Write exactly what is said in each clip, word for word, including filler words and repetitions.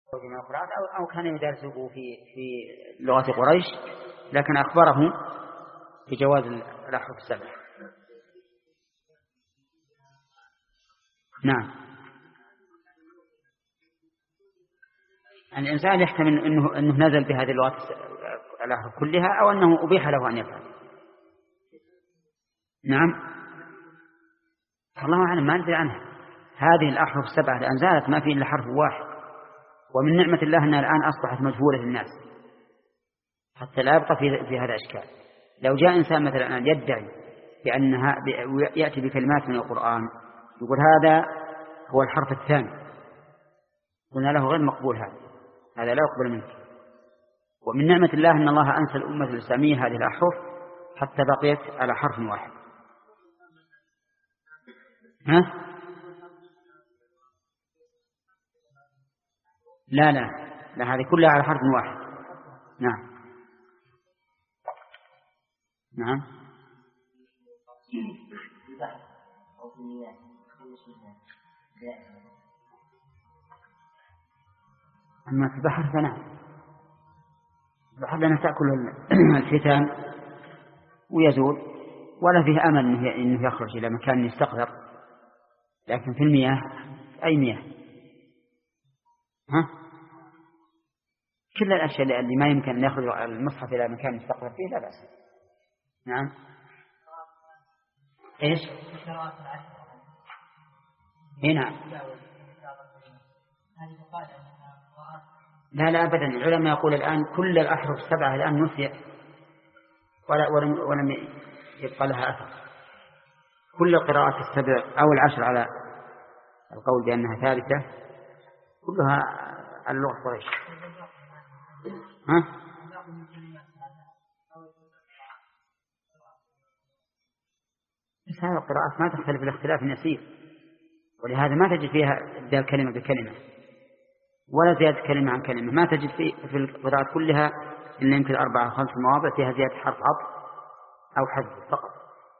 من القراءات أو كان يدرسه في في لغة قريش، لكن أخبره بجواز الأحرف السبع. نعم، الإنسان يحتمل أنه, أنه نزل بهذه اللغات الأحرف كلها، أو أنه أبيح له أن يفعل. نعم، الله أعلم، ما ندري عنها. هذه الأحرف السبعة الآن زالت، ما في إلا حرف واحد، ومن نعمة الله أنها الآن أصبحت مجهولة للناس حتى لا يبقى في, في هذا إشكال. لو جاء إنسان مثلا الآن يدعي بأنها يأتي بكلمات من القرآن يقول هذا هو الحرف الثاني، قلنا له غير مقبول، هذا هذا لا يقبل منك. ومن نعمة الله أن الله أنسى الأمة الإسلامية هذه الأحرف حتى بقيت على حرف واحد. ها؟ لا لا لا، هذه كلها على حرف واحد. نعم نعم. أما في البحر فنعم، البحر لأنها تأكل الحيتان ويزول، ولا فيه أمل أنه يخرج إلى مكان يستقذر. لكن في المياه، أي مياه، ها؟ كل الأشياء اللي ما يمكن أن يخرج المصحف إلى مكان يستقذر فيه لا بأس. نعم. إيش؟ هنا لا لا أبدا، العلماء يقول الآن كل الأحرف السبعة الآن نسيت ولا ولم, ولم يبقى لها أثر. كل القراءات السبع أو العشر على القول بأنها ثالثة كلها على لغة قريش. ها؟ بس هذه القراءات ما تختلف الاختلاف يسير، ولهذا ما تجد فيها إبدال كلمة بكلمة ولا زيادة كلمة عن كلمة. ما تجد في في القراءات كلها إلا يمكن أربعة أو خمس مواضع فيها زيادة حرف عطف أو حذف فقط.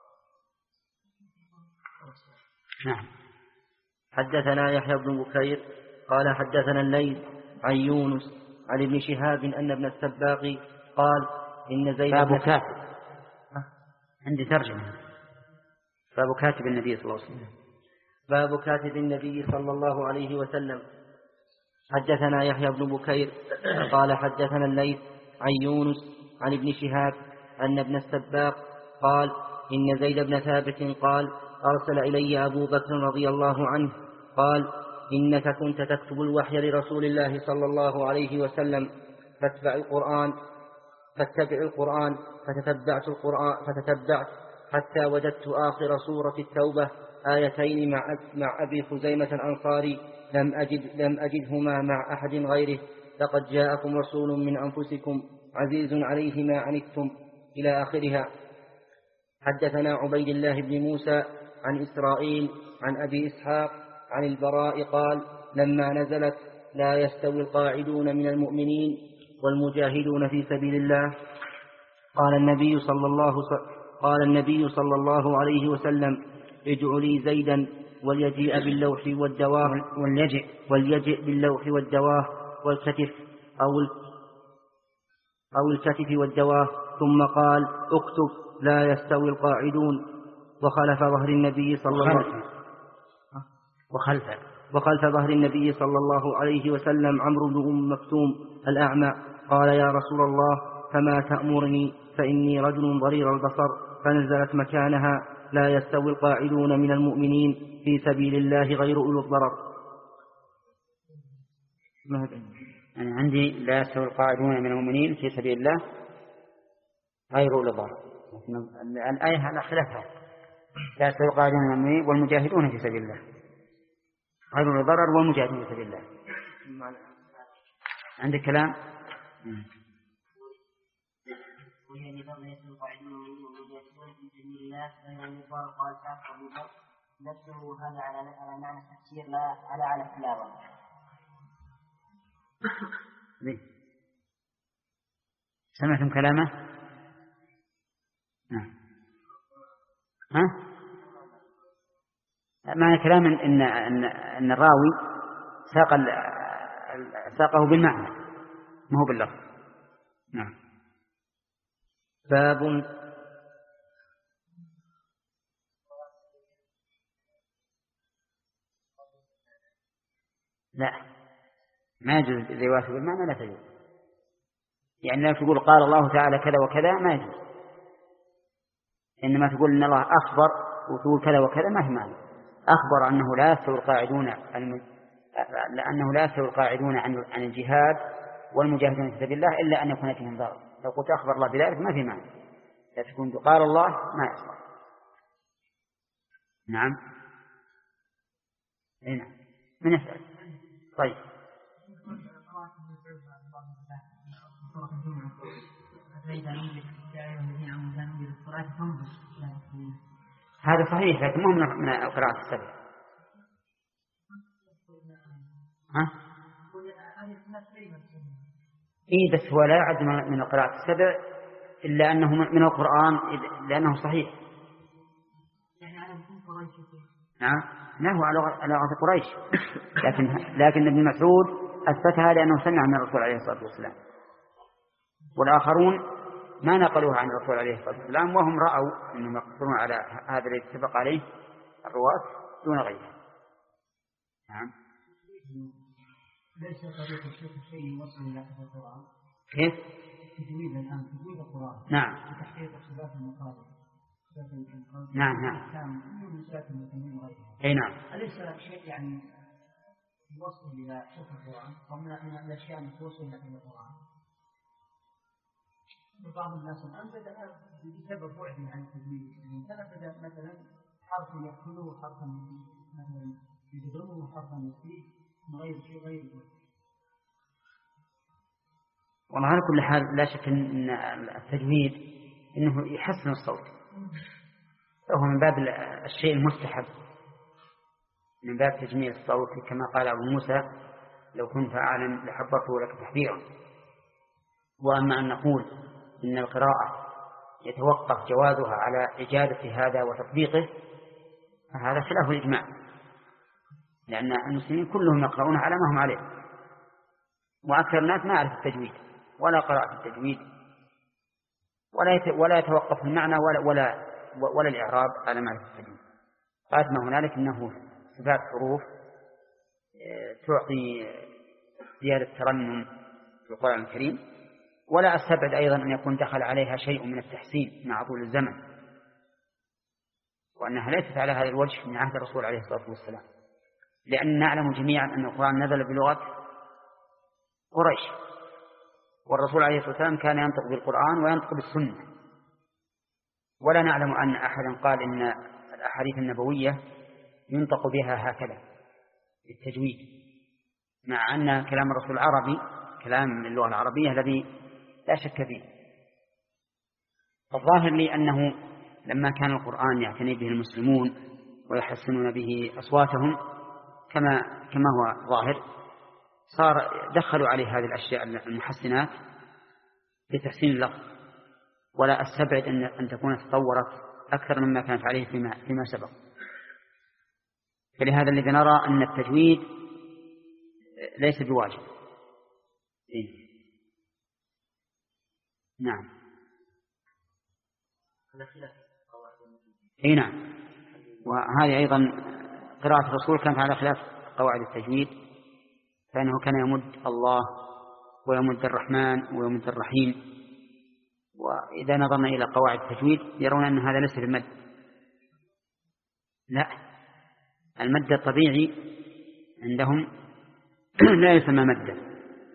نعم. حدثنا يحيى بن بكير قال حدثنا الليث عن يونس عن ابن شهاب أن ابن السباق قال إن زيد باب كاتب، عندي ترجمة، باب كاتب النبي صلى الله عليه وسلم. باب كاتب النبي صلى الله عليه وسلم. حدثنا يحيى بن بكير قال حدثنا الليث عن يونس عن ابن شهاب أن ابن السباق قال إن زيد بن ثابت قال أرسل إلي أبو بكر رضي الله عنه قال إنك كنت تكتب الوحي لرسول الله صلى الله عليه وسلم فاتبع القرآن فاتبع القرآن فتتبعت القرآن فتتبعت حتى وجدت آخر سورة التوبة آيتين مع مع أبي خزيمة الأنصاري لم أجد لم أجدهما مع أحد غيره لقد جاءكم رسول من أنفسكم عزيز عليه ما عنتم إلى آخرها. حدثنا عبيد الله بن موسى عن إسرائيل عن أبي إسحاق عن البراء قال لما نزلت لا يستوي القاعدون من المؤمنين والمجاهدون في سبيل الله قال النبي صلى الله قال النبي صلى الله عليه وسلم ادعوا لي زيدا وليجيء باللوح والدواه وليجئ وليجئ باللوح والدواه والكتف أو أو الكتف والدواه ثم قال اكتب لا يستوي القاعدون وخلف ظهر النبي صلى الله وخلف وخلف ظهر النبي صلى الله عليه وسلم عمرو بن أم مكتوم الأعمى قال يا رسول الله فما تأمرني فإني رجل ضرير البصر فنزلت مكانها لا يستوي القاعدون من المؤمنين في سبيل الله غير أولو الضرر. يعني عندي لا يستوي القاعدون من المؤمنين في سبيل الله غير أولو الضرر، الآية على خلافها لا يستوي القاعدون من المؤمنين والمجاهدون في سبيل الله غير أولو الضرر والمجاهدون في سبيل الله. عندك كلام؟ وهي نظام يسوي القاعدون والمجاهدون في سبيل الله غير النظام قال كافر بالضبط نفسه هذا على على معنى التفسير لا على على التلاوة. سمعتم كلامه؟ نعم. ها؟ معنى كلام إن إن إن الراوي ساق ساقه بالمعنى ما هو باللفظ. نعم. باب لا ما يجوز الرواية بالمعنى، لا تجوز. يعني لا تقول قال الله تعالى كذا وكذا ما يجوز، إنما تقول إن الله أخبر وتقول كذا وكذا ما في معنى. أخبر أنه لا يستوي القاعدون لأنه لا يستوي القاعدون عن عن الجهاد والمجاهدون في سبيل الله إلا أن يكون فيهم ضرر. لو قلت أخبر الله بذلك ما في معنى، لا تكون قال الله ما يصلح. نعم. هنا من يسأل؟ طيب. هذا صحيح لكن مو من القراءة السبع. ها؟ إيه بس هو لا يعد من القراءة السبع إلا أنه من القرآن لأنه صحيح. نعم لا هو على لغة قريش، لكن لكن ابن مسعود أثبتها لأنه سمع من الرسول عليه الصلاة والسلام، والآخرون ما نقلوها عن الرسول عليه الصلاة والسلام وهم رأوا أنهم يقصرون على هذا الذي اتفق عليه الرواة دون غيره. نعم. ليس طريق الشيخ شيء يوصل إلى حفظ القرآن. كيف؟ تجويد الآن تجويد القرآن. نعم. وتحقيق صفات المقابل. نعم نعم. أي نعم. أليس شيء يعني يوصل إلى حفظ القرآن ومن الأشياء التي توصل إلى حفظ القرآن؟ بعض الناس الآن بدأ بسبب بعد عن التجويد، كان بدأ مثلا حرف يأكله حرفا مثلا يضربه حرفا يسيء من غير شيء غير ذلك. والله على كل حال لا شك أن التجويد إنه يحسن الصوت، وهو من باب الشيء المستحب، من باب تجميل الصوت كما قال أبو موسى لو كنت أعلم لحبرته لك تحبيرا. وأما أن نقول إن القراءة يتوقف جوازها على إجادة هذا وتطبيقه فهذا خلاف الإجماع، لأن المسلمين كلهم يقرؤون على ما هم عليه، وأكثر الناس ما يعرف التجويد ولا قراءة التجويد ولا ولا يتوقف المعنى ولا ولا ولا الإعراب على معرفة التجويد. قالت ما هنالك إنه صفات حروف تعطي زيادة ترنم في القرآن الكريم، ولا أستبعد أيضا أن يكون دخل عليها شيء من التحسين مع طول الزمن، وأنها ليست على هذا الوجه من عهد الرسول عليه الصلاة والسلام، لأن نعلم جميعا أن القرآن نزل بلغة قريش، والرسول عليه الصلاة والسلام كان ينطق بالقرآن وينطق بالسنة، ولا نعلم أن أحدا قال إن الأحاديث النبوية ينطق بها هكذا بالتجويد، مع أن كلام الرسول العربي كلام اللغة العربية الذي لا شك فيه. فالظاهر لي أنه لما كان القرآن يعتني به المسلمون ويحسنون به أصواتهم كما كما هو ظاهر، صار دخلوا عليه هذه الأشياء المحسنات لتحسين اللفظ، ولا أستبعد أن أن تكون تطورت أكثر مما كانت عليه فيما فيما سبق. فلهذا الذي نرى أن التجويد ليس بواجب. إيه؟ نعم. اي نعم. وهذه ايضا قراءة الرسول كانت على خلاف قواعد التجويد، فانه كان يمد الله ويمد الرحمن ويمد الرحيم، واذا نظرنا الى قواعد التجويد يرون ان هذا ليس بالمد، لا، المد الطبيعي عندهم لا يسمى مدا.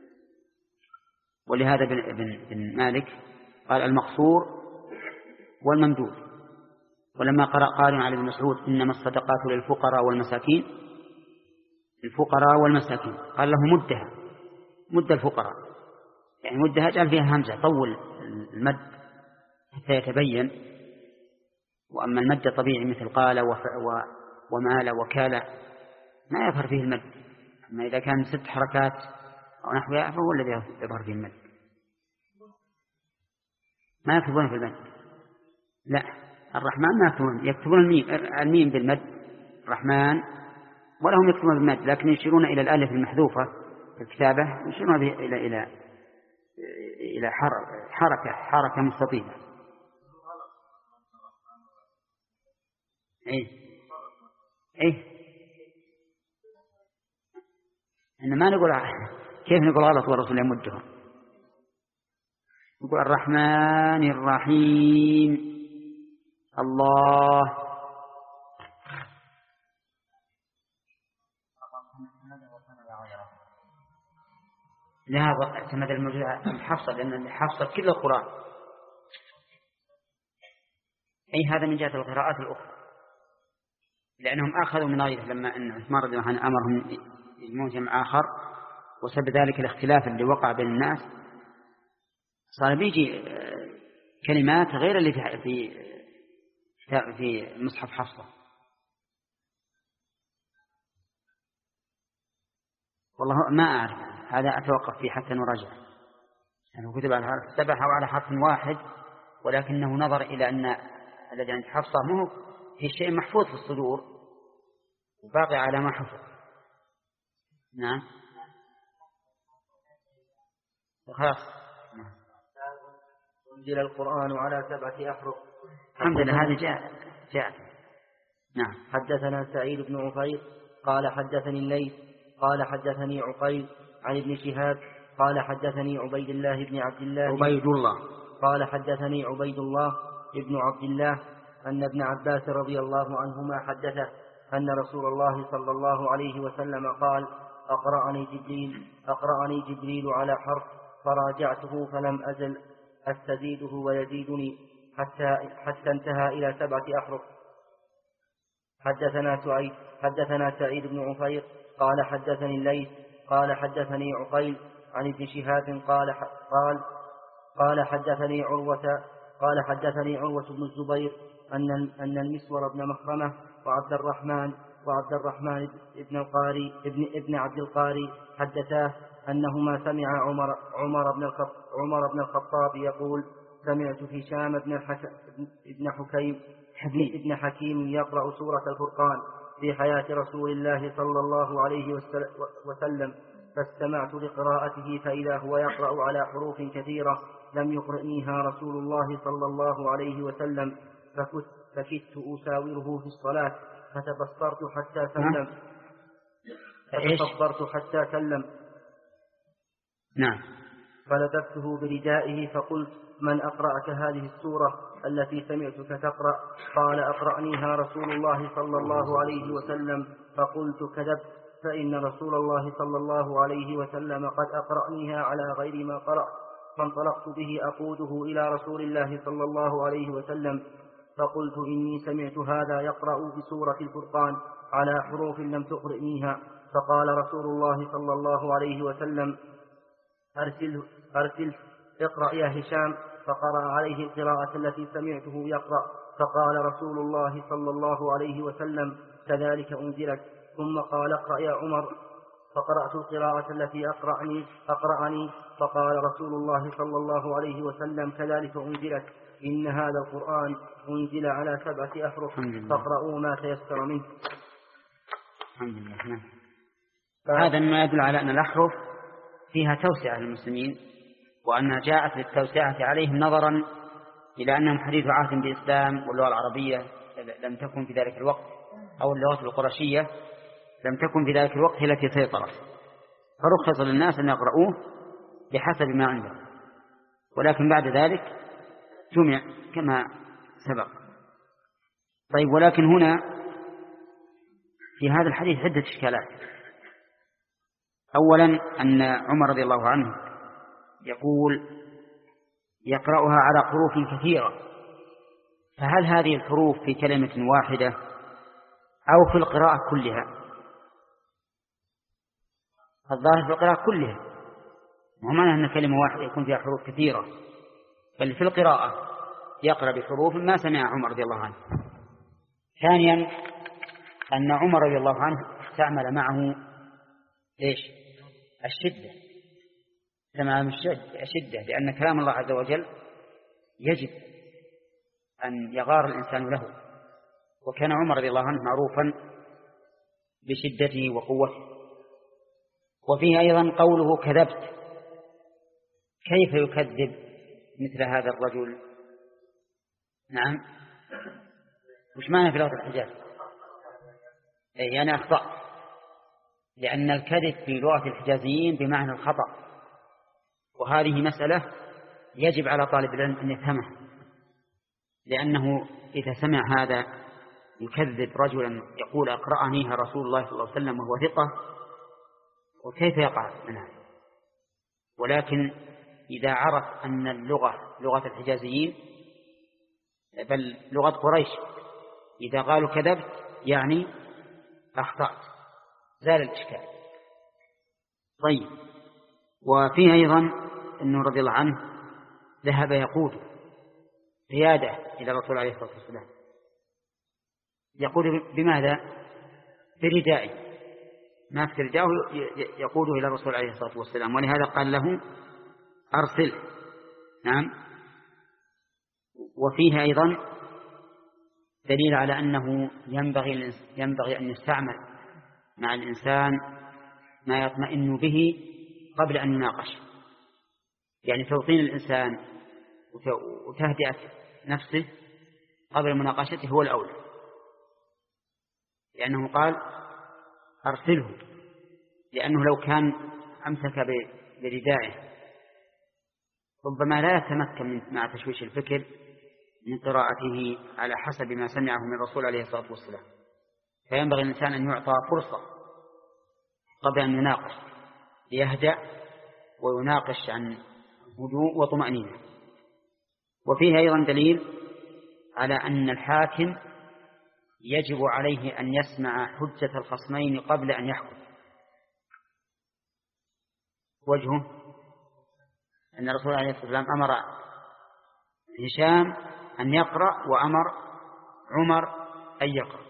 ولهذا بن مالك قال المقصور والممدود. ولما قرأ قارئ على ابن مسعود إنما الصدقات للفقراء والمساكين، الفقراء والمساكين قال له مدها، مد الفقراء، يعني مدها جعل فيها همزة، طول المد حتى يتبين. وأما المد الطبيعي مثل قال ومال وكال ما يظهر فيه المد، أما إذا كان ست حركات أو نحوها فهو الذي يظهر فيه المد. ما يكتبون في المد، لا، الرحمن ما يكتبون، يكتبون الميم, الميم بالمد الرحمن، ولا هم يكتبون بالمد، لكن يشيرون إلى الألف المحذوفة الكتابة يشيرون به إلى إلى إلى حركة حركة مستطيلة. إيه إيه إن ما نقول كيف نقول غلط والرسول يمدهم. نقول الرحمن الرحيم الله. لهذا اعتمد الموجود الحفصة لأن الحفصة كل القرآن. أي هذا من جهة القراءات الأخرى لأنهم أخذوا من غيره لما أن عثمان رضي الله عنه أمرهم يجمعون جمع آخر وسبب ذلك الاختلاف اللي وقع بين الناس صار بيجي كلمات غير اللي في في مصحف حفصة. والله ما أعرف هذا أتوقف فيه حتى نراجع. يعني كتب على حرف سبع أو على حرف واحد ولكنه نظر إلى أن الذي عند حفصة مو في شيء محفوظ في الصدور وباقي على ما حفظ. نعم خلاص. أنزل القرآن على سبعة أحرف. الحمد لله هذه جاء جاء. نعم. حدثنا سعيد بن عفير قال حدثني الليث قال حدثني عقيل عن ابن شهاب قال حدثني عبيد الله بن عبد الله عبيد الله قال حدثني عبيد الله ابن عبد الله أن ابن عباس رضي الله عنهما حدثه أن رسول الله صلى الله عليه وسلم قال أقرأني جبريل أقرأني جبريل على حرف فراجعته فلم أزل أستزيده ويزيدني حتى حتى انتهى إلى سبعة أحرف. حدثنا سعيد حدثنا سعيد بن عفير قال حدثني الليث قال حدثني عقيل عن ابن شهاب قال قال قال حدثني عروة قال حدثني عروة بن الزبير أن أن المسور بن مخرمة وعبد الرحمن وعبد الرحمن ابن القاري ابن ابن عبد القاري حدثاه أنهما سمع عمر عمر بن الخطاب عمر بن الخطاب يقول سمعت هشام بن ابن حكيم ابن حكيم يقرأ سورة الفرقان في حياة رسول الله صلى الله عليه وسلم فاستمعت لقراءته فإذا هو يقرأ على حروف كثيرة لم يقرئنيها رسول الله صلى الله عليه وسلم فكدت أساوره في الصلاة فتبصرت حتى سلم فتبصرت حتى سلم نعم فلتفته بردائه فقلت من أقرأك هذه السورة التي سمعتك تقرأ؟ قال أقرأنيها رسول الله صلى الله عليه وسلم. فقلت كذبت فإن رسول الله صلى الله عليه وسلم قد أقرأنيها على غير ما قرأ. فانطلقت به أقوده إلى رسول الله صلى الله عليه وسلم فقلت إني سمعت هذا يقرأ بسورة الفرقان على حروف لم تقرئنيها. فقال رسول الله صلى الله عليه وسلم أرسله أرسل اقرأ يا هشام. فقرأ عليه القراءة التي سمعته يقرأ. فقال رسول الله صلى الله عليه وسلم كذلك أنزلت. ثم قال اقرأ يا عمر. فقرأت القراءة التي أقرأني أقرأني فقال رسول الله صلى الله عليه وسلم كذلك أنزلت. إن هذا القرآن أنزل على سبعة أحرف فاقرأوا ما تيسر منه. الحمد لله. هذا ما يدل على أن الأحرف فيها توسعة للمسلمين وأنها جاءت للتوسعة عليهم نظرا إلى أنهم حديث عهد بالإسلام واللغة العربية لم تكن في ذلك الوقت أو اللغة القرشية لم تكن في ذلك الوقت هي التي سيطرت فرخص للناس أن يقرؤوه بحسب ما عندهم. ولكن بعد ذلك جمع كما سبق. طيب ولكن هنا في هذا الحديث عدة إشكالات. أولا أن عمر رضي الله عنه يقول يقرأها على حروف كثيرة فهل هذه الحروف في كلمة واحدة أو في القراءة كلها؟ الظاهر في القراءة كلها ومعنى أن كلمة واحدة يكون فيها حروف كثيرة بل في القراءة يقرأ بحروف ما سمع عمر رضي الله عنه. ثانيا أن عمر رضي الله عنه استعمل معه إيش؟ الشدة تمام الشدة لأن كلام الله عز وجل يجب أن يغار الإنسان له وكان عمر رضي الله عنه معروفا بشدته وقوته. وفيه أيضا قوله كذبت. كيف يكذب مثل هذا الرجل؟ نعم، وش معنى في لغة الحجاز؟ يعني أخطأ، لأن الكذب في لغة الحجازيين بمعنى الخطأ، وهذه مسألة يجب على طالب العلم أن يفهمها، لأنه إذا سمع هذا يكذب رجلا يقول أقرأنيها رسول الله صلى الله عليه وسلم وهو ثقة، وكيف يقع منها؟ ولكن إذا عرف أن اللغة لغة الحجازيين بل لغة قريش، إذا قالوا كذبت يعني أخطأت، زال الإشكال. طيب، وفيه أيضا أنه رضي الله عنه ذهب يقود قيادة إلى الرسول عليه الصلاة والسلام، يقود بماذا؟ بردائه، ما في ردائه يقوده إلى الرسول عليه الصلاة والسلام، ولهذا قال له أرسل. نعم. وفيه أيضا دليل على أنه ينبغي ينبغي أن يستعمل مع الإنسان ما يطمئن به قبل أن يناقش، يعني توطين الإنسان وتهدئة نفسه قبل مناقشته هو الأولى، لأنه قال أرسله، لأنه لو كان أمسك بردائه ربما لا يتمكن مع تشويش الفكر من قراءته على حسب ما سمعه من الرسول عليه الصلاة والسلام، فينبغي الإنسان أن يعطى فرصة قبل أن يناقش ليهدأ ويناقش عن هدوء وطمأنينة. وفيه أيضا دليل على أن الحاكم يجب عليه أن يسمع حجة الخصمين قبل أن يحكم. وجهه أن الرسول عليه الصلاة والسلام أمر هشام أن يقرأ وأمر عمر أن يقرأ.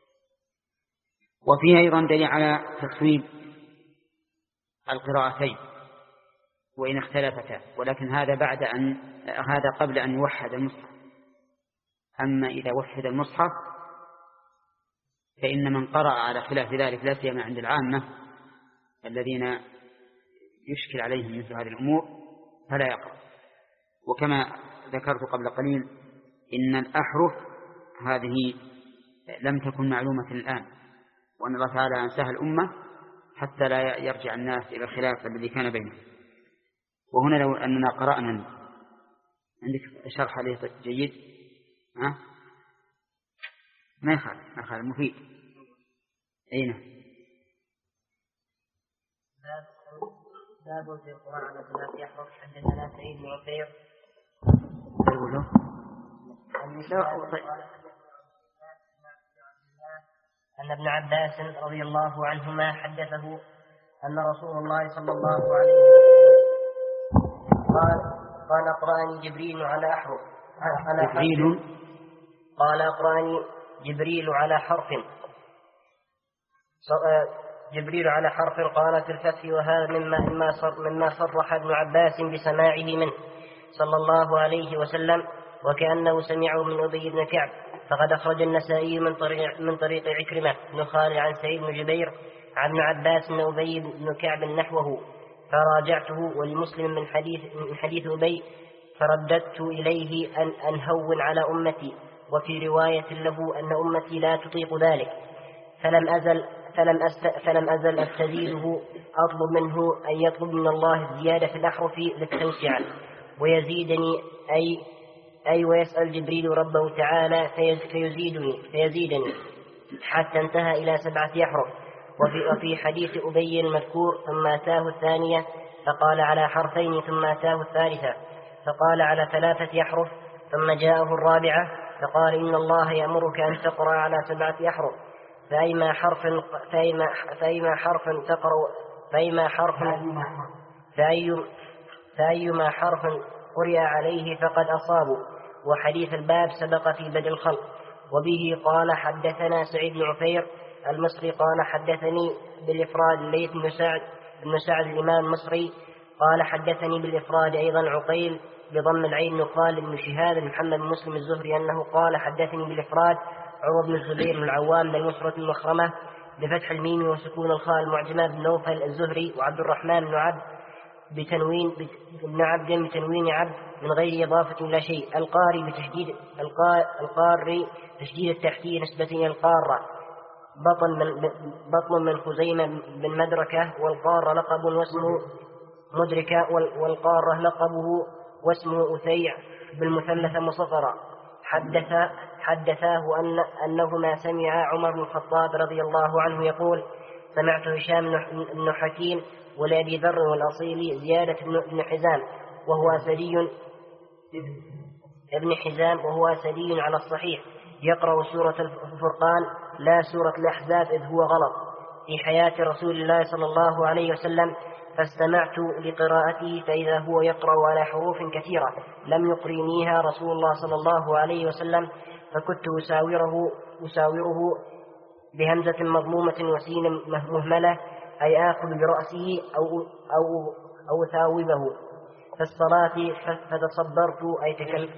وفيه أيضا دليل على تصويب القراءتين وإن اختلفتا، ولكن هذا بعد أن هذا قبل أن يوحد المصحف. أما إذا وحد المصحف فإن من قرأ على خلاف ذلك لا سيما عند العامة الذين يشكل عليهم مثل هذه الأمور فلا يقرأ. وكما ذكرت قبل قليل إن الأحرف هذه لم تكن معلومة الآن، وأن الله تعالى أنساها الأمة حتى لا يرجع الناس إلى الخلاف الذي كان بينهم. وهنا لو أننا قرأنا، عندك شرح عليه جيد؟ ها؟ ما يخالف، ما يخالف، مفيد. أين؟ باب في القرآن على ثلاث أحرف. حدثنا سعيد بن عفير أن ابن عباس رضي الله عنهما حدثه أن رسول الله صلى الله عليه وسلم قال قال أقرأني جبريل على أحرف على جبريل قال أقرأني جبريل على حرف جبريل على حرف قال في الفتح، وهذا مما مما صرح ابن عباس بسماعه منه صلى الله عليه وسلم، وكأنه سمعه من أبي بن كعب. فقد أخرج النسائي من طريق من طريق عكرمة بن خالد عن سعيد بن جبير عن ابن عباس من أبي بن كعب نحوه، فراجعته، ولمسلم من حديث من حديث أبي فرددت إليه أن أنهون على أمتي، وفي رواية له أن أمتي لا تطيق ذلك، فلم أزل فلم أست فلم أزل أستزيده أطلب منه أن يطلب من الله الزيادة في الأحرف للتوسعة ويزيدني أي أي ويسأل جبريل ربه تعالى فيزيدني فيزيدني حتى انتهى إلى سبعة أحرف. وفي, وفي حديث أبي المذكور ثم أتاه الثانية فقال على حرفين، ثم أتاه الثالثة فقال على ثلاثة أحرف، ثم جاءه الرابعة فقال إن الله يأمرك أن تقرأ على سبعة أحرف، فأيما حرف فأيما فأيما حرف تقرأ فأيما حرف فأي فأيما حرف قرئ عليه فقد أصابوا. وحديث الباب سبق في بدء الخلق. وبه قال حدثنا سعيد بن عفير المصري قال حدثني بالإفراد الليث بن سعد بن سعد الإمام المصري قال حدثني بالإفراد أيضا عقيل بضم العين بن خالد بن شهاب محمد بن مسلم الزهري أنه قال حدثني بالإفراد عروة بن الزبير بن العوام بن المسرة المخرمة بفتح الميم وسكون الخاء المعجمة بن نوفل الزهري، وعبد الرحمن بن عبد بتنوين بن عبد بتنوين عبد من غير إضافة إلى شيء. القاري بتشديد القاري تشديد التحتية نسبة إلى القارة. بطن من بطن من خزيمة بن مدركة، والقارة لقب واسمه مدركة، والقارة لقبه واسمه أثيع بالمثلثة مصغرة. حدث حدثاه أن أنهما سمع عمر بن الخطاب رضي الله عنه يقول: سمعت هشام بن حكيم ولأبي ذر والأصيلي زيادة بن حزام وهو أسدي ابن حزام وهو أسدي على الصحيح يقرأ سورة الفرقان لا سورة الأحزاب إذ هو غلط في حياة رسول الله صلى الله عليه وسلم، فاستمعت لقراءته فإذا هو يقرأ على حروف كثيرة لم يقرنيها رسول الله صلى الله عليه وسلم، فكنت أساوره أساوره بهمزة مضمومة وسين مهملة، أي آخذ برأسه أو أو أو ثاوبه في الصلاة، فتصبرت أي تكلف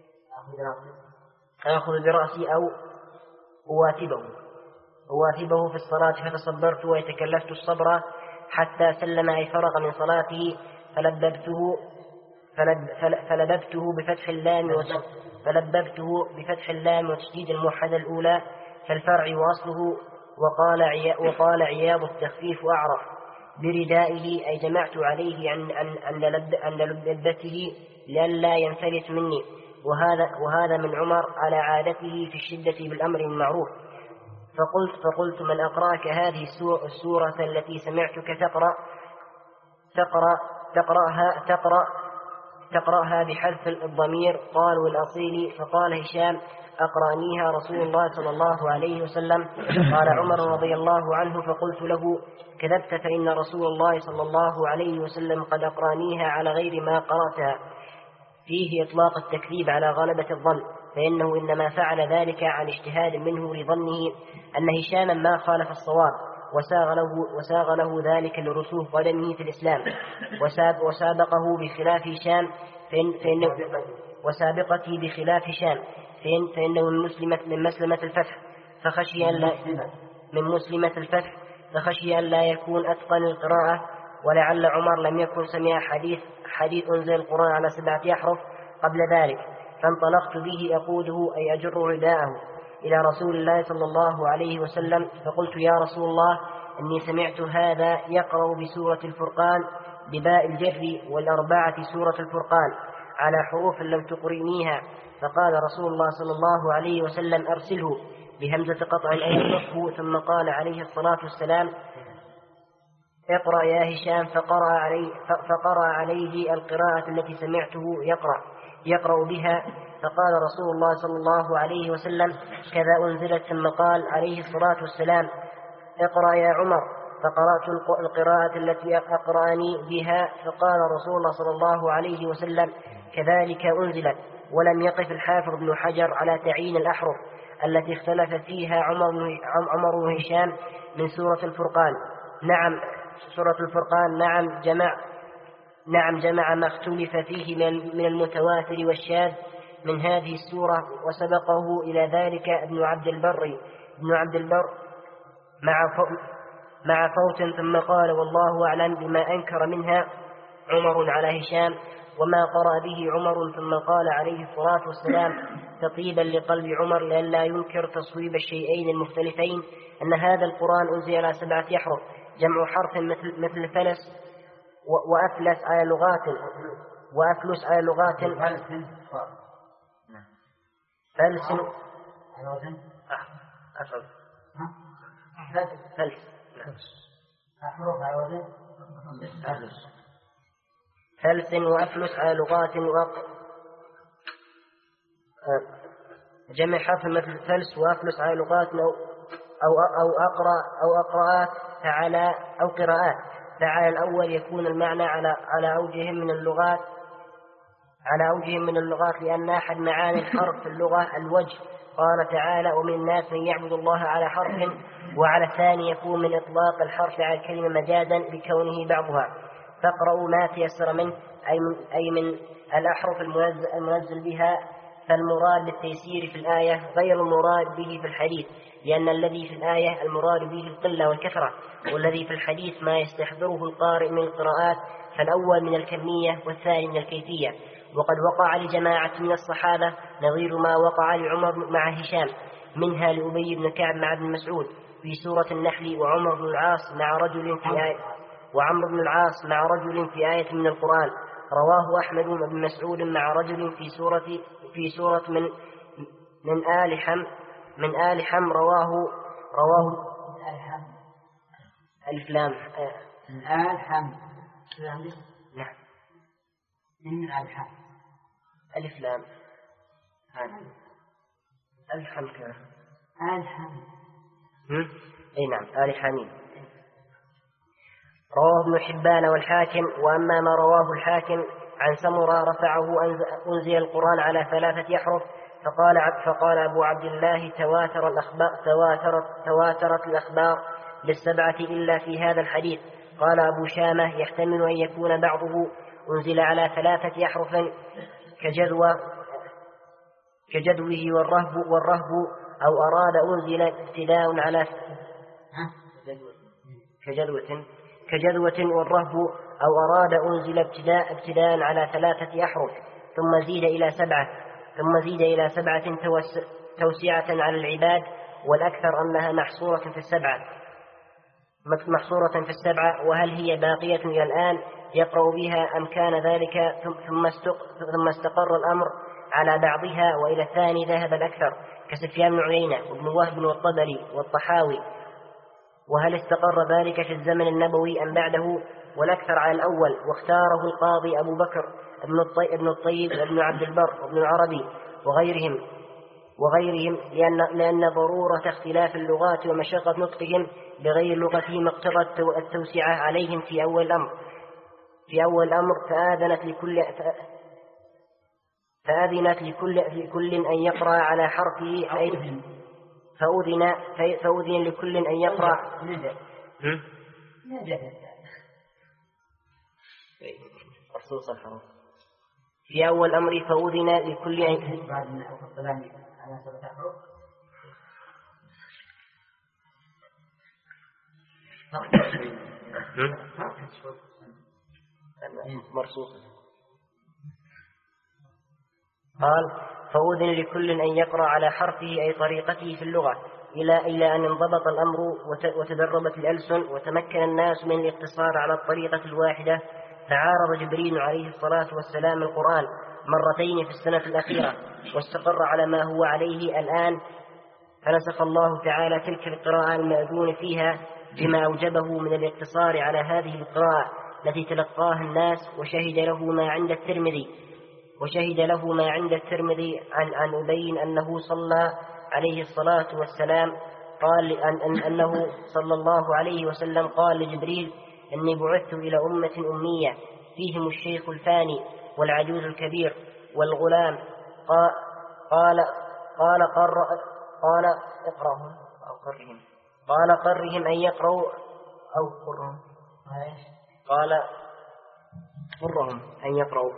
آخذ برأسي أو أواثبه أواثبه في الصلاة، فتصبرت ويتكلفت الصبر حتى سلم أي فرغ من صلاته، فلببته فلببته بفتح اللام فلببته بفتح اللام وتشديد الموحدة الأولى كالفرع وأصله. وقال وقال عياض التخفيف أعرف بردائه أي جمعت عليه عن عن لبته لئلا ينفلت مني، وهذا وهذا من عمر على عادته في الشدة بالأمر المعروف. فقلت فقلت من أقرأك هذه السورة التي سمعتك تقرأ تقرأ تقرأها تقرأ تقرأها بحذف الضمير؟ قالوا الأصيل. فقال هشام: أقرأنيها رسول الله صلى الله عليه وسلم. قال عمر رضي الله عنه: فقلت له: كذبت، فإن رسول الله صلى الله عليه وسلم قد أقرأنيها على غير ما قرأتها. فيه إطلاق التكذيب على غلبة الظن، فإنه إنما فعل ذلك عن اجتهاد منه لظنه أن هشاما ما خالف الصواب، وساغ له, وساغ له ذلك لرسوخ قدمه في الإسلام، وساب وسابقه بخلاف هشام فإن فإنه وسابقته بخلاف هشام فإن فإنه من مسلمة من مسلمة الفتح، فخشي أن لا من مسلمة الفتح فخشي أن لا يكون أتقن القراءة، ولعل عمر لم يكن سمع حديث حديث أنزل القرآن على سبعة أحرف قبل ذلك، فانطلقت به أقوده أي أجر رداءه إلى رسول الله صلى الله عليه وسلم، فقلت: يا رسول الله، إني سمعت هذا يقرأ بسورة الفرقان بباء الجر والأربعة سورة الفرقان على حروف لم تقرنيها. فقال رسول الله صلى الله عليه وسلم: أرسله بهمزة قطع أي يصرفه. ثم قال عليه الصلاة والسلام: اقرأ يا هشام. فقرأ عليه, فقرأ عليه القراءة التي سمعته يقرأ يقرأ بها. فقال رسول الله صلى الله عليه وسلم: كذا أنزلت. ثم قال عليه الصلاة والسلام: اقرأ يا عمر. فقرأت القراءة التي أقرأني بها. فقال رسول الله صلى الله عليه وسلم: كذلك أنزلت. ولم يقف الحافظ بن حجر على تعيين الأحرف التي اختلف فيها عمر بن هشام من سورة الفرقان. نعم سورة الفرقان نعم جمع نعم جمع ما اختلف فيه من المتواتر والشاذ من هذه السورة، وسبقه إلى ذلك ابن عبد البر ابن عبد البر مع مع فوت. ثم قال: والله أعلم بما أنكر منها عمر على هشام وما قرأ به عمر. ثم قال عليه الصلاة والسلام تطيبا لقلب عمر لئلا ينكر تصويب الشيئين المختلفين أن هذا القرآن أنزل على سبعة أحرف، جمع حرف مثل مثل فلس وأفلس على لغات وأفلس على لغات فلس فلس فلس وأفلس على لغات جمع حرف مثل فلس وأفلس على لغات أو أو أو أقرأ أو أقرأات فعلى أو قراءات. فعلى الأول يكون المعنى على على أوجه من اللغات على أوجه من اللغات لأن أحد معاني الحرف في اللغة الوجه. قال تعالى: ومن الناس من يعبد الله على حرف. وعلى الثاني يكون من إطلاق الحرف على الكلمة مجازا بكونه بعضها. فاقرأوا ما تيسر منه أي من, أي من الأحرف المنزل, المنزل بها فالمراد بالتيسير في الآية غير المراد به في الحديث، لأن الذي في الآية المراد به القلة والكثرة، والذي في الحديث ما يستحضره القارئ من القراءات، فالأول من الكمية والثاني من الكيفية. وقد وقع لجماعة من الصحابة نظير ما وقع لعمر مع هشام، منها لأبي بن كعب مع ابن مسعود في سورة النحل، وعمر بن العاص مع رجل في آية وعمر بن العاص مع رجل في آية من القرآن. رواه أحمد بن مسعود مع رجل في سورة في سورة من من آل حم من آل حم رواه رواه ألف لام من آل حم. نعم من آل حم ألف لام ألف حم كذا آل حم. أي نعم آل حميم. رواه ابن حبان والحاكم. وأما ما رواه الحاكم عن سمرة رفعه أنزل القرآن على ثلاثة أحرف، فقال فقال أبو عبد الله تواتر الأخبار تواترت تواترت الأخبار بالسبعة إلا في هذا الحديث. قال أبو شامة يحتمل أن يكون بعضه أنزل على ثلاثة أحرف كجدوى كجدوه والرهب والرهب أو أراد أنزل ابتداء على كجدوة كجدوة والرهب أو أراد أنزل ابتداء ابتداء على ثلاثة أحرف ثم زيد إلى سبعة ثم زيد إلى سبعة توسعة على العباد، والأكثر أنها محصورة في السبعة محصورة في السبعة وهل هي باقية إلى الآن يقرأ بها أم كان ذلك ثم استقر الأمر على بعضها، وإلى الثاني ذهب الأكثر كسفيان بن عيينة وابن وهب والطبري والطحاوي. وهل استقر ذلك في الزمن النبوي أم بعده؟ والأكثر على الأول، واختاره القاضي أبو بكر ابن الطيب وابن عبد البر وابن العربي وغيرهم وغيرهم لأن, لأن ضرورة اختلاف اللغات ومشقة نطقهم بغير لغتهم اقتضت التوسعة عليهم في أول الأمر في أول الأمر فآذنت لكل فآذنت لكل, لكل أن يقرأ على حرفه فأذن فأذن لكل أن يقرأ في أول الأمر فأذن لكل أن قال فأذن لكل أن يقرأ على حرفه أي طريقته في اللغة إلى إلى أن انضبط الأمر وتدربت الألسن وتمكن الناس من الاقتصار على الطريقة الواحدة. فعارض جبريل عليه الصلاة والسلام القرآن مرتين في السنة الأخيرة واستقر على ما هو عليه الآن، فنسخ الله تعالى تلك القراءة المأذون فيها بما أوجبه من الاقتصار على هذه القراءة التي تلقاها الناس. وشهد له ما عند الترمذي وشهد له ما عند الترمذي عن عن أبي أنه صلى عليه الصلاة والسلام قال أن أن أنه صلى الله عليه وسلم قال لجبريل إني بعثت إلى أمة أمية فيهم الشيخ الفاني والعجوز الكبير والغلام قال قال قال قر قال اقرأهم أو قرهم قال قرهم أن يقرأوا أو قرهم قال قرهم أن يقرأوا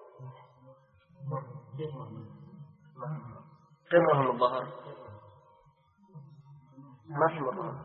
قرهم الظهر ما في مرة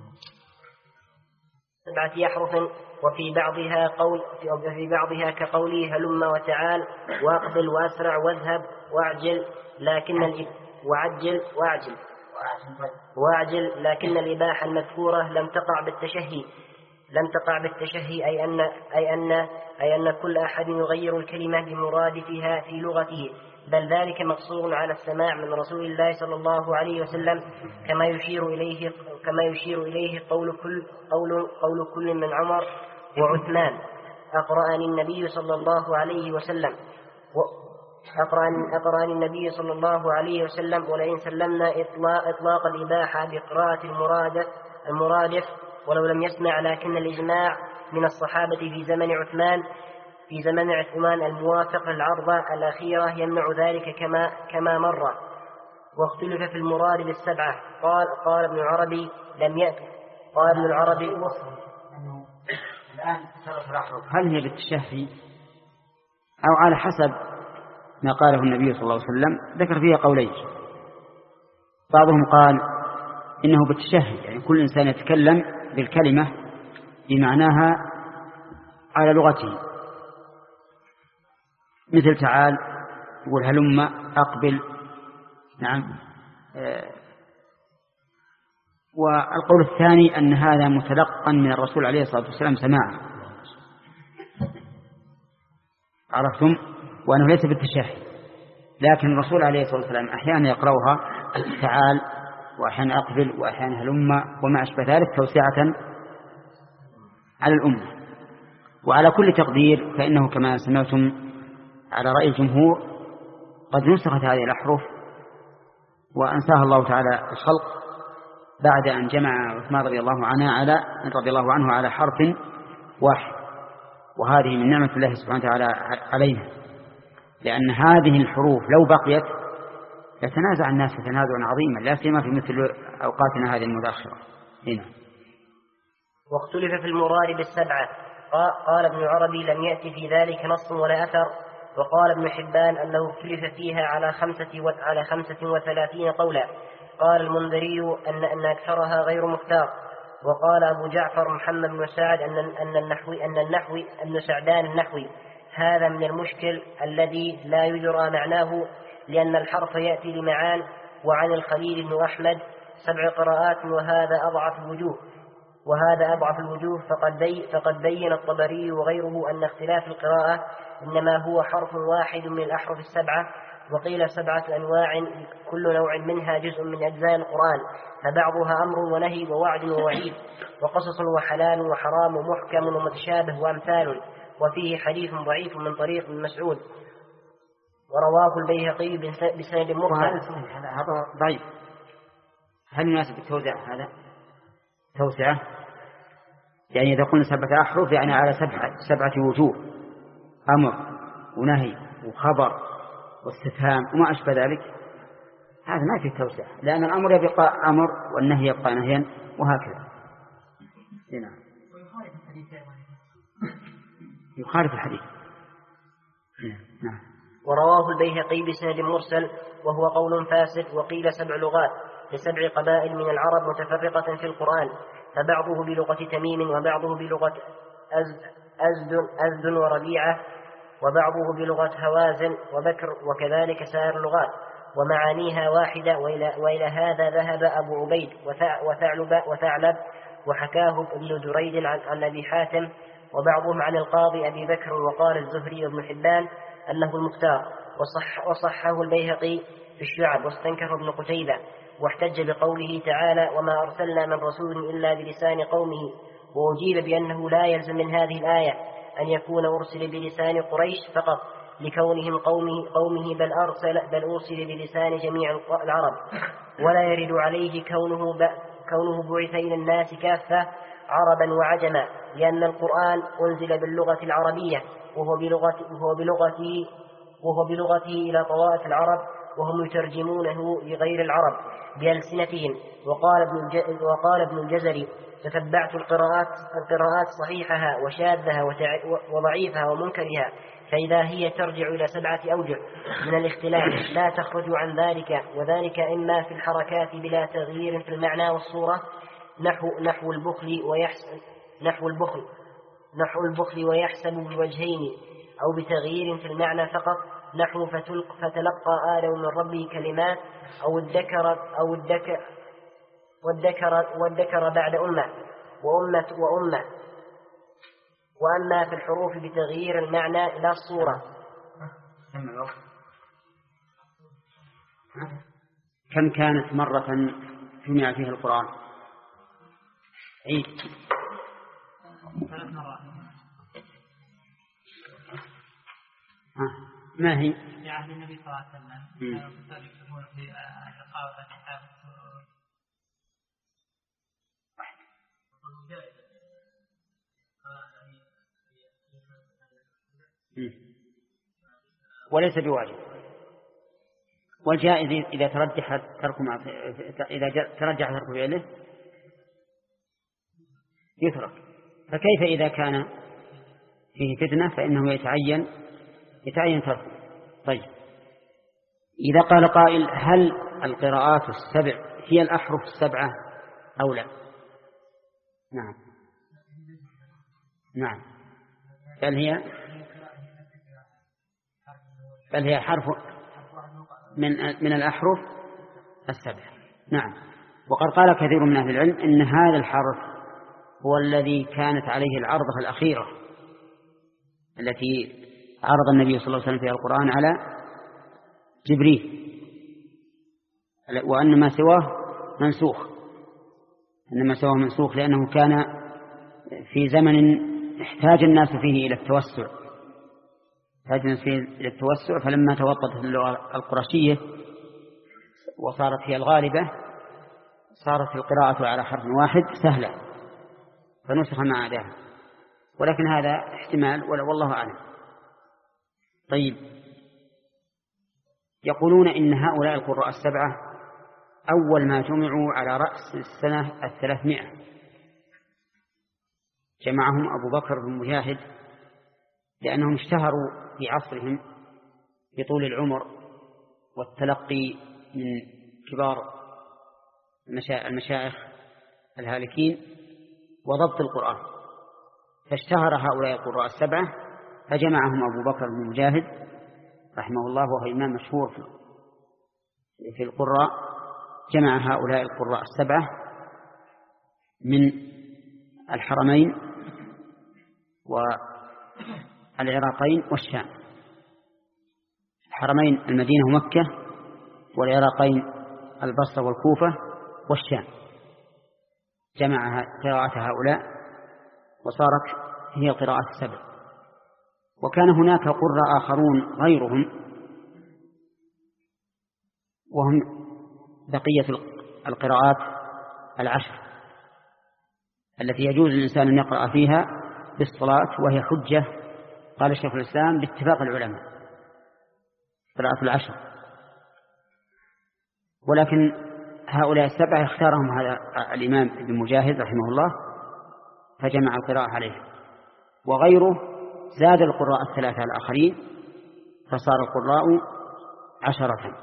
سبعة أحرف وفي بعضها قول في بعضها كقوله هلم وتعال واقبل وأسرع واذهب واعجل لكن الإب وعجل واعجل واعجل لكن الإباحة المذكورة لم تقع بالتشهي لم تقع بالتشهي أي أن أي أن أي أن كل أحد يغير الكلمة بمرادفها في لغته، بل ذلك مقصور على السماع من رسول الله صلى الله عليه وسلم كما يشير إليه كما يشير إليه قول كل قول قول كل من عمر وعثمان أقرأني النبي صلى الله عليه وسلم أقرأني أقرأني النبي صلى الله عليه وسلم ولئن سلمنا إطلاق, إطلاق الإباحة بقراءة المرادف المرادف ولو لم يسمع، لكن الإجماع من الصحابة في زمن عثمان في زمن عثمان الموافق للعرضة الأخيرة يمنع ذلك كما كما مر. واختلف في المراد بالسبعة. قال قال ابن العربي لم يأتي قال ابن العربي الآن هل هي بالتشهي أو على حسب ما قاله النبي صلى الله عليه وسلم ذكر فيها قولين. بعضهم قال إنه بالتشهد، يعني كل إنسان يتكلم بالكلمة بمعناها على لغته، مثل تعال يقول هلم، أقبل. نعم. والقول الثاني أن هذا متلقا من الرسول عليه الصلاة والسلام سماعا، عرفتم، وأنه ليس بالتشهد. لكن الرسول عليه الصلاة والسلام أحيانا يقرأها تعال، وأحيانا أقبل، وأحيانا هلم، وما أشبه ذلك توسعة على الأمة. وعلى كل تقدير فإنه كما سمعتم على رأي الجمهور قد نسخت هذه الأحرف وأنساها الله تعالى الخلق بعد أن جمع عثمان رضي الله عنه على رضي الله عنه على حرف واحد. وهذه من نعمة الله سبحانه وتعالى علينا، لأن هذه الحروف لو بقيت يتنازع الناس تنازعا عظيما، لا سيما في مثل أوقاتنا هذه المتأخرة. هنا واختلف في المراد بالسبعة. قال ابن عربي لم يأتي في ذلك نص ولا أثر. وقال ابن حبان أنه اختلف فيها على خمسة على خمسة وثلاثين قولا. قال المنذري أن أن أكثرها غير مختار. وقال أبو جعفر محمد بن سعد أن أن النحوي أن النحوي أن سعدان النحوي هذا من المشكل الذي لا يدرى معناه، لأن الحرف يأتي لمعان. وعن الخليل بن أحمد سبع قراءات وهذا أضعف الوجوه وهذا أضعف الوجوه فقد, بي فقد بين الطبري وغيره أن اختلاف القراءة إنما هو حرف واحد من الأحرف السبعة. وقيل سبعة أنواع كل نوع منها جزء من أجزاء القرآن، فبعضها أمر ونهي ووعد ووعيد وقصص وحلال وحرام ومحكم ومتشابه وأمثال. وفيه حديث ضعيف من طريق ابن مسعود ورواه البيهقي بسند مرسل. هذا ضعيف. هل يناسب التوزيع هذا توسعة؟ يعني إذا قلنا سبعة أحرف يعني على سبعة, سبعة وجوه، أمر ونهي وخبر واستفهام وما أشبه ذلك، هذا ما فيه توسعة، لأن الأمر يبقى أمر والنهي يبقى نهيا وهكذا. هنا يخالف الحديث. نعم. ورواه البيهقي بسند مرسل وهو قول فاسد. وقيل سبع لغات لسبع قبائل من العرب متفرقة في القرآن، فبعضه بلغة تميم وبعضه بلغة أزد, أزد وربيعة وبعضه بلغة هوازن وبكر، وكذلك سائر اللغات ومعانيها واحدة. وإلى, وإلى هذا ذهب أبو عبيد وثعلب, وثعلب وحكاه ابن دريد عن, عن أبي حاتم وبعضهم عن القاضي أبي بكر. وقال الزهري وابن حبان أنه المختار، وصح وصحه البيهقي في الشعب، واستنكر ابن قتيبة واحتج بقوله تعالى وما أرسلنا من رسول إلا بلسان قومه. وأجيب بأنه لا يلزم من هذه الآية أن يكون أرسل بلسان قريش فقط لكونهم قومه, قومه بل, أرسل بل أرسل بلسان جميع العرب، ولا يرد عليه كونه, كونه بعث إلى الناس كافة عربا وعجما، لأن القرآن أنزل باللغة العربية وهو بلغته, وهو بلغته, وهو بلغته إلى طوائف العرب، وهم يترجمونه لغير العرب بألسنتهم. وقال ابن, وقال ابن الجزري تتبعت القراءات, القراءات صحيحها وشاذها وضعيفها ومنكرها، فإذا هي ترجع إلى سبعة أوجه من الاختلاف لا تخرج عن ذلك، وذلك إما في الحركات بلا تغيير في المعنى والصورة نحو, نحو البخل ويحسن نحو البخل نحو البخل ويحسب بوجهين، أو بتغيير في المعنى فقط نحو فتلق فتلقى آدم من ربه كلمات، أو الذكر أو الذكر والذكر والذكر بعد أمة وأمة وأمة. وأما في الحروف بتغيير المعنى لا الصورة. كم كانت مرة سمع فيها القرآن؟ عيد ثلاث مرات. ما هي؟ في عهد النبي صلى الله عليه وسلم كانوا الكتاب يكتبون في الرقاء والكتاب. وليس بواجب. والجائز إذا ترجح ترك مع إذا ترجح ترك فعله يترك. فكيف إذا كان فيه فتنة فإنه يتعين يتعين تركه. طيب إذا قال قائل هل القراءات السبع هي الأحرف السبعة أو لا؟ نعم نعم بل هي بل هي حرف من من الأحرف السبعة. نعم. وقد قال كثير من أهل العلم إن هذا الحرف هو الذي كانت عليه العرضة الأخيرة التي عرض النبي صلى الله عليه وسلم فيها القرآن على جبريل، وأن ما سواه منسوخ، إنما سواه منسوخ لأنه كان في زمن احتاج الناس فيه إلى التوسع احتاج الناس فيه إلى التوسع فلما توطدت اللغة القرشية وصارت هي الغالبة صارت القراءة على حرف واحد سهلة فنسخ ما عداها، ولكن هذا احتمال والله أعلم. طيب، يقولون إن هؤلاء القراء السبعة أول ما جمعوا على رأس السنة الثلاثمائة جمعهم أبو بكر بن مجاهد، لأنهم اشتهروا في عصرهم بطول العمر والتلقي من كبار المشايخ الهالكين وضبط القرآن، فاشتهر هؤلاء القراء السبعة فجمعهم أبو بكر بن مجاهد رحمه الله وهو إمام مشهور في القراء، جمع هؤلاء القراء السبعة من الحرمين والعراقين والشام. الحرمين المدينة ومكة، والعراقين البصرة والكوفة والشام، جمع قراءة هؤلاء وصارت هي القراءة السبع. وكان هناك قراء آخرون غيرهم وهم بقية القراءات العشر التي يجوز للإنسان أن يقرأ فيها بالصلاة، وهي حجة قال الشيخ الإسلام باتفاق العلماء قراءة العشر. ولكن هؤلاء السبعة اختارهم هذا الإمام ابن مجاهد رحمه الله فجمع القراءة عليه، وغيره زاد القراء الثلاثة الآخرين فصار القراء عشرة.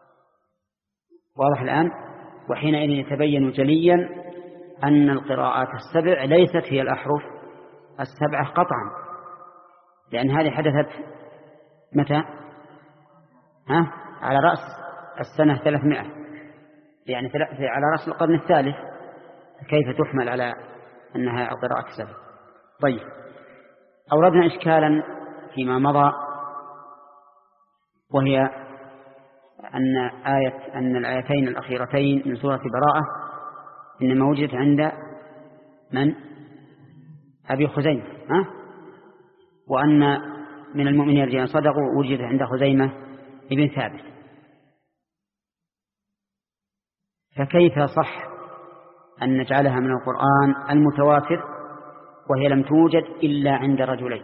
واضح الآن؟ وحينئذ يتبين جليا أن القراءات السبع ليست هي الأحرف السبعة قطعا، لأن هذه حدثت متى؟ ها؟ على رأس السنة ثلاثمائة، يعني على رأس القرن الثالث، كيف تحمل على أنها القراءة السبع؟ طيب، أوردنا إشكالا فيما مضى، وهي أن آية أن الآيتين الأخيرتين من سورة براءة إنما وجدت عند من؟ أبي خزيمة، ها؟ وأن من المؤمنين رجال صدقوا وجدت عند خزيمة ابن ثابت. فكيف صح أن نجعلها من القرآن المتواتر وهي لم توجد إلا عند رجلين؟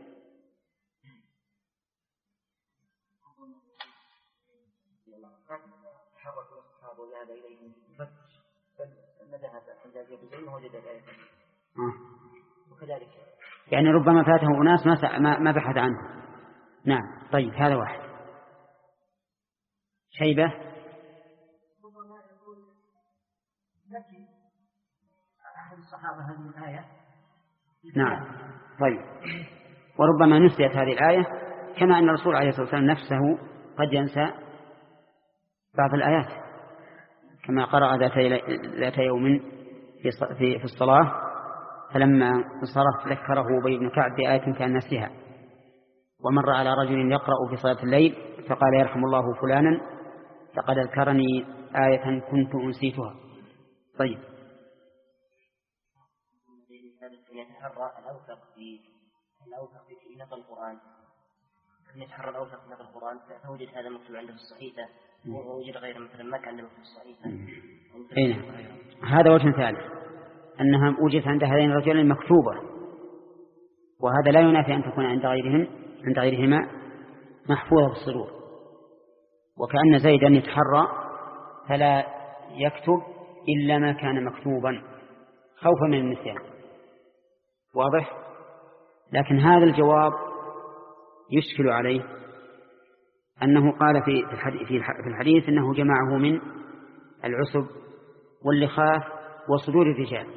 وكذلك يعني ربما فاته أناس ما ما بحث عنه. نعم. طيب، هذا واحد. شيبة أحد الصحابة هذه الآية. نعم. طيب، وربما نسيت هذه الآية، كما أن الرسول عليه الصلاة والسلام نفسه قد ينسى بعض الآيات، كما قرأ ذات يوم في الصلاة فلما انصرف ذكره أبي بن كعب بآية كان نسيها، ومر على رجل يقرأ في صلاة الليل فقال يرحم الله فلانا فقد أذكرني آية كنت أنسيتها. طيب، يتحرى الأوثق في الأوثق في نقل القرآن، يتحرى الأوثق في نقل القرآن فوجد هذا مكتوب عنده في الصحيفة ووجد غيره مثلا ما كان عنده في الصحيفة. أين هذا وجه ثالث، أنها وجدت عند هذين الرجلين مكتوبة، وهذا لا ينافي أن تكون عند غيرهم عند غيرهما محفوظة في الصدور، وكأن زيدا يتحرى فلا يكتب إلا ما كان مكتوبا خوفا من النسيان. واضح؟ لكن هذا الجواب يشكل عليه أنه قال في في الحديث أنه جمعه من العسب واللخاف وصدور الرجال.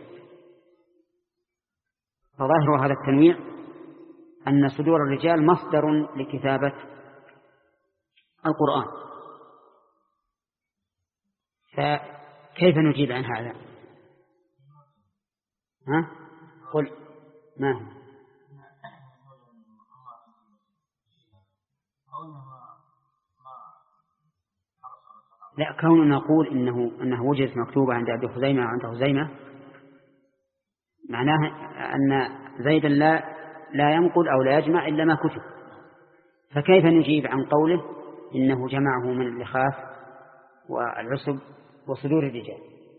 فظاهر هذا التنويع أن صدور الرجال مصدر لكتابة القرآن. فكيف نجيب عن هذا؟ ها؟ قل ما هو؟ لا، كوننا نقول إنه أنه وجدت مكتوبة عند أبي خزيمة وعند خزيمة معناه أن زيدا لا لا ينقل أو لا يجمع إلا ما كتب. فكيف نجيب عن قوله إنه جمعه من اللخاف والعصب وصدور الرجال؟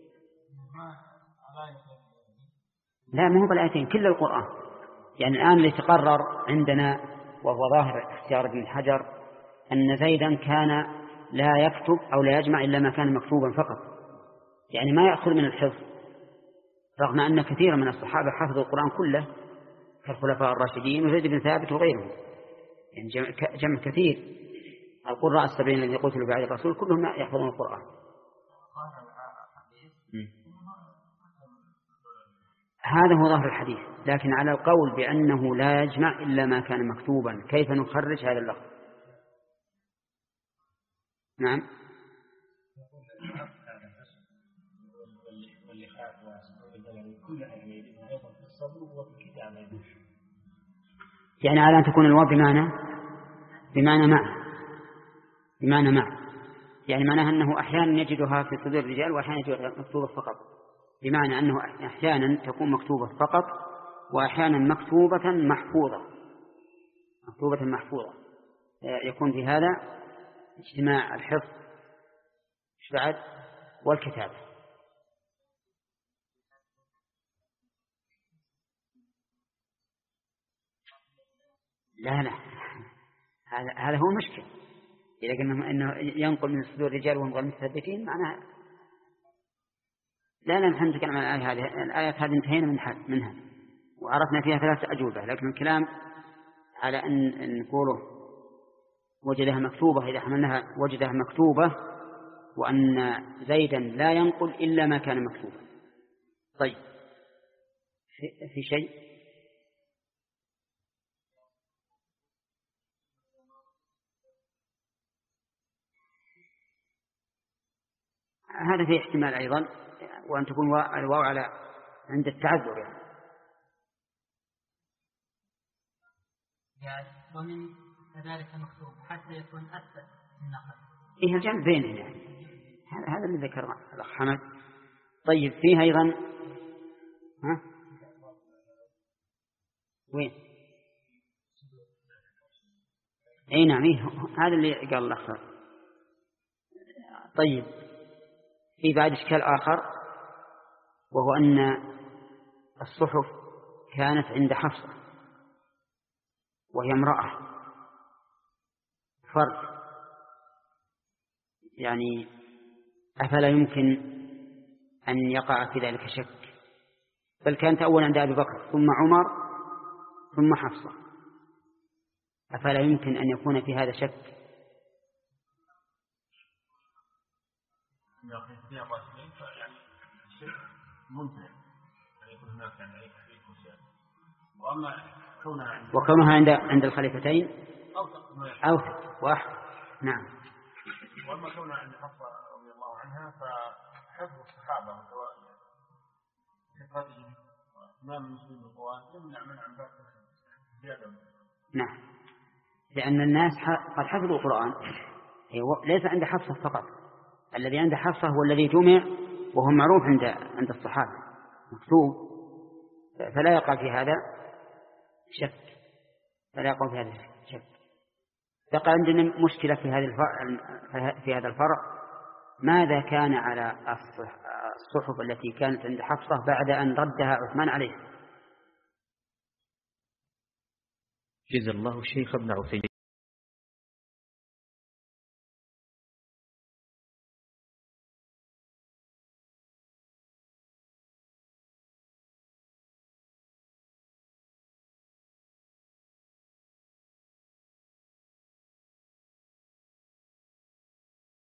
لا، ما هو بالآيتين، كل القرآن. يعني الآن اللي تقرر عندنا وهو ظاهر اختيار ابن حجر أن زيدا كان لا يكتب أو لا يجمع إلا ما كان مكتوبا فقط، يعني ما يأخذ من الحفظ، رغم أن كثيرا من الصحابة حفظوا القرآن كله كالخلفاء الراشدين وزيد بن ثابت وغيرهم. يعني جمع, جمع كثير القراء السبعين الذين قتلوا بعد الرسول كلهم يحفظون القرآن. هذا هو ظاهر الحديث، لكن على القول بأنه لا يجمع إلا ما كان مكتوبا كيف نخرج هذا اللفظ؟ نعم. يعني على أن تكون الواو بمعنى بمعنى مع بمعنى مع يعني معناها أنه أحيانا يجدها في صدور الرجال وأحيانا يجدها مكتوبة فقط، بمعنى أنه أحيانا تكون مكتوبة فقط وأحيانا مكتوبة محفوظة مكتوبة محفوظة يكون في هذا اجتماع الحفظ بعد والكتابة. لا لا هذا هذا هو المشكل. إذا قلنا إنه ينقل من صدور الرجال وهم غير متثبتين معناها لا لا نحن نتكلم عن الآية هذه. الآيات هذه انتهينا من منها وعرفنا فيها ثلاثة أجوبة، لكن الكلام على أن نقوله وجدها مكتوبة إذا حملناها وجدها مكتوبة وأن زيدا لا ينقل إلا ما كان مكتوبا. طيب في, في شيء هذا فيه احتمال أيضا وأن تكون الواو على عند التعذر يعني. يعني ومن كذلك مكتوب حتى يكون أثبت النقل. إيه الجمع بينهم يعني. هذا هذا اللي ذكره الأخ حمد. طيب فيه أيضا ها وين؟ أي نعم إيه هذا اللي قال الأخ. طيب في بعد إشكال آخر وهو أن الصحف كانت عند حفصة وهي امرأة فرد، يعني أفلا يمكن أن يقع في ذلك شك؟ بل كانت أولا عند أبي بكر ثم عمر ثم حفصة، أفلا يمكن أن يكون في هذا شك؟ وكونها عند عند الخليفتين أوثق واحد. نعم. وأما كونها عند حفصة رضي الله عنها فحفظ الصحابة وثقتهم وإمام المسلمين بالقرآن يمنع من عن زيادة. نعم، لأن الناس قد حفظوا القرآن ليس عند حفصة فقط، الذي عند حفصة هو الذي جمع وهو معروف عند عند الصحابة مكتوب، فلا يقع في هذا شك فلا يقع في هذا شك. بقى عندنا مشكلة في هذا الفرع في هذا الفرع ماذا كان على الصحف التي كانت عند حفصة بعد أن ردها عثمان عليه؟ جزا الله الشيخ ابن عثيمين